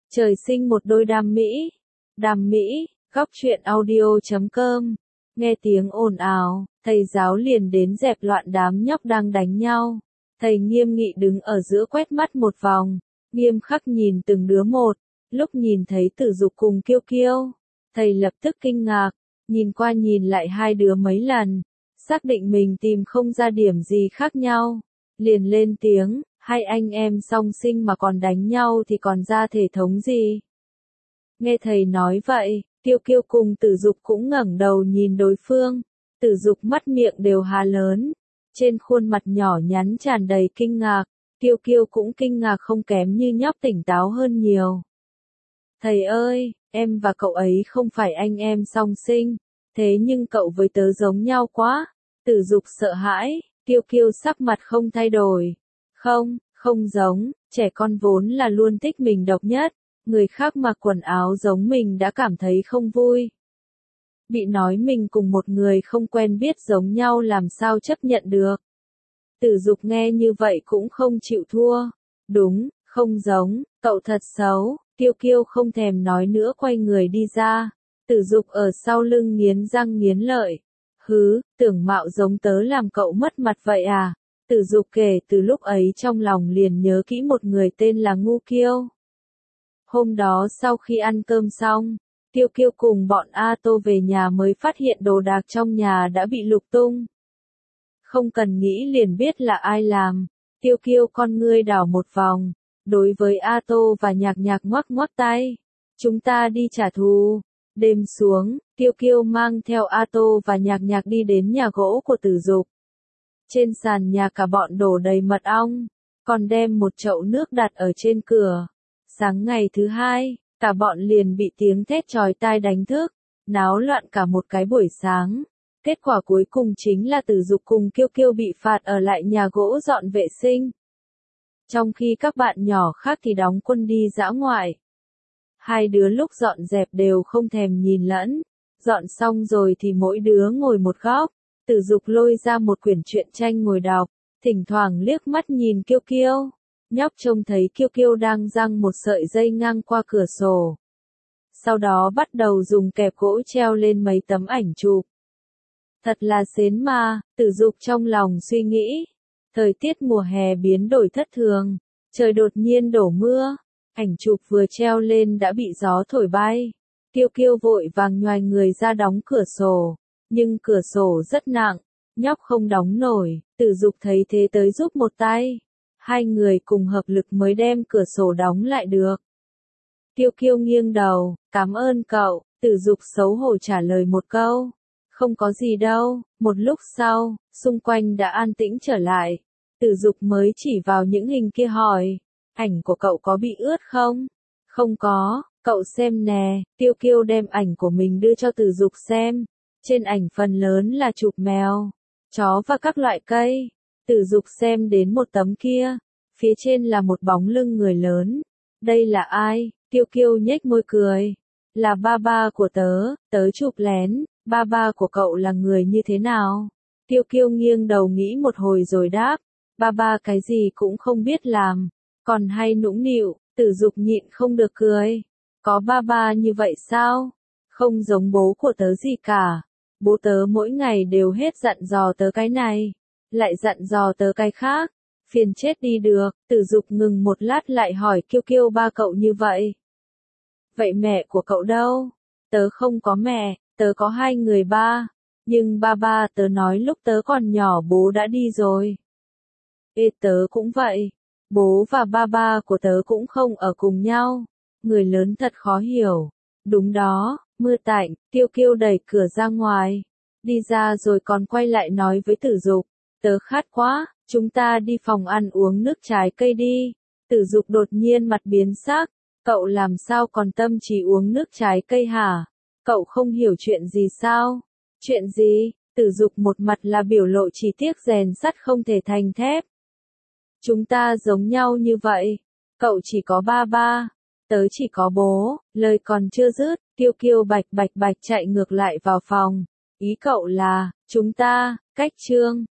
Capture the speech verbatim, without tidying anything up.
Trời sinh một đôi đam mỹ. Đam mỹ, góc truyện audio chấm com. Nghe tiếng ồn ào, thầy giáo liền đến dẹp loạn đám nhóc đang đánh nhau. Thầy nghiêm nghị đứng ở giữa quét mắt một vòng, nghiêm khắc nhìn từng đứa một. Lúc nhìn thấy Tử Dục cùng Kiêu Kiêu, thầy lập tức kinh ngạc, nhìn qua nhìn lại hai đứa mấy lần, xác định mình tìm không ra điểm gì khác nhau, liền lên tiếng, hai anh em song sinh mà còn đánh nhau thì còn ra thể thống gì. Nghe thầy nói vậy, Kiêu Kiêu cùng Tử Dục cũng ngẩng đầu nhìn đối phương, Tử Dục mắt miệng đều há lớn, trên khuôn mặt nhỏ nhắn tràn đầy kinh ngạc, Kiêu Kiêu cũng kinh ngạc không kém như nhóc tỉnh táo hơn nhiều. Thầy ơi, em và cậu ấy không phải anh em song sinh, thế nhưng cậu với tớ giống nhau quá. Tử Dục sợ hãi, Kiêu Kiêu sắc mặt không thay đổi. Không, không giống, trẻ con vốn là luôn thích mình độc nhất, người khác mặc quần áo giống mình đã cảm thấy không vui. Bị nói mình cùng một người không quen biết giống nhau làm sao chấp nhận được. Tử Dục nghe như vậy cũng không chịu thua. Đúng, không giống, cậu thật xấu. Kiêu Kiêu không thèm nói nữa quay người đi ra. Tử Dục ở sau lưng nghiến răng nghiến lợi. Hứ, tưởng mạo giống tớ làm cậu mất mặt vậy à? Tử Dục kể từ lúc ấy trong lòng liền nhớ kỹ một người tên là Ngu Kiêu. Hôm đó sau khi ăn cơm xong, Kiêu Kiêu cùng bọn A Tô về nhà mới phát hiện đồ đạc trong nhà đã bị lục tung. Không cần nghĩ liền biết là ai làm. Kiêu Kiêu con ngươi đảo một vòng. Đối với A Tô và Nhạc Nhạc ngoắc ngoắc tay. Chúng ta đi trả thù. Đêm xuống, Kiêu Kiêu mang theo A Tô và Nhạc Nhạc đi đến nhà gỗ của Tử Dục. Trên sàn nhà cả bọn đổ đầy mật ong, còn đem một chậu nước đặt ở trên cửa. Sáng ngày thứ hai, cả bọn liền bị tiếng thét chói tai đánh thức, náo loạn cả một cái buổi sáng. Kết quả cuối cùng chính là Tử Dục cùng Kiêu Kiêu bị phạt ở lại nhà gỗ dọn vệ sinh. Trong khi các bạn nhỏ khác thì đóng quân đi dã ngoại. Hai đứa lúc dọn dẹp đều không thèm nhìn lẫn. Dọn xong rồi thì mỗi đứa ngồi một góc. Tử Dục lôi ra một quyển truyện tranh ngồi đọc, thỉnh thoảng liếc mắt nhìn Kiêu Kiêu. Nhóc trông thấy Kiêu Kiêu đang giăng một sợi dây ngang qua cửa sổ. Sau đó bắt đầu dùng kẹp gỗ treo lên mấy tấm ảnh chụp. Thật là xến mà, Tử Dục trong lòng suy nghĩ. Thời tiết mùa hè biến đổi thất thường, trời đột nhiên đổ mưa, ảnh chụp vừa treo lên đã bị gió thổi bay. Kiêu Kiêu vội vàng nhoài người ra đóng cửa sổ, nhưng cửa sổ rất nặng, nhóc không đóng nổi, Tử Dục thấy thế tới giúp một tay. Hai người cùng hợp lực mới đem cửa sổ đóng lại được. Kiêu Kiêu nghiêng đầu, cảm ơn cậu, Tử Dục xấu hổ trả lời một câu. Không có gì đâu. Một lúc sau, xung quanh đã an tĩnh trở lại. Tử Dục mới chỉ vào những hình kia hỏi, ảnh của cậu có bị ướt không? Không có, cậu xem nè. Kiêu Kiêu đem ảnh của mình đưa cho Tử Dục xem. Trên ảnh phần lớn là chụp mèo, chó và các loại cây. Tử Dục xem đến một tấm kia, phía trên là một bóng lưng người lớn. Đây là ai? Kiêu Kiêu nhếch môi cười. Là ba ba của tớ, tớ chụp lén. Ba ba của cậu là người như thế nào? Kiêu Kiêu nghiêng đầu nghĩ một hồi rồi đáp. Ba ba cái gì cũng không biết làm, còn hay nũng nịu. Tử Dục nhịn không được cười. Có ba ba như vậy sao? Không giống bố của tớ gì cả. Bố tớ mỗi ngày đều hết dặn dò tớ cái này, lại dặn dò tớ cái khác. Phiền chết đi được. Tử Dục ngừng một lát lại hỏi Kiêu Kiêu ba cậu như vậy. Vậy mẹ của cậu đâu? Tớ không có mẹ, tớ có hai người ba. Nhưng ba ba tớ nói lúc tớ còn nhỏ bố đã đi rồi. Ê tớ cũng vậy. Bố và ba ba của tớ cũng không ở cùng nhau. Người lớn thật khó hiểu. Đúng đó, mưa tạnh, Kiêu Kiêu đẩy cửa ra ngoài. Đi ra rồi còn quay lại nói với Tử Dục. Tớ khát quá, chúng ta đi phòng ăn uống nước trái cây đi. Tử Dục đột nhiên mặt biến sắc. Cậu làm sao còn tâm trí uống nước trái cây hả? Cậu không hiểu chuyện gì sao? Chuyện gì? Tử Dục một mặt là biểu lộ chỉ tiếc rèn sắt không thể thành thép. Chúng ta giống nhau như vậy. Cậu chỉ có ba ba. Tớ chỉ có bố. Lời còn chưa dứt, Kiêu Kiêu bạch bạch bạch chạy ngược lại vào phòng. Ý cậu là, chúng ta, cách chương.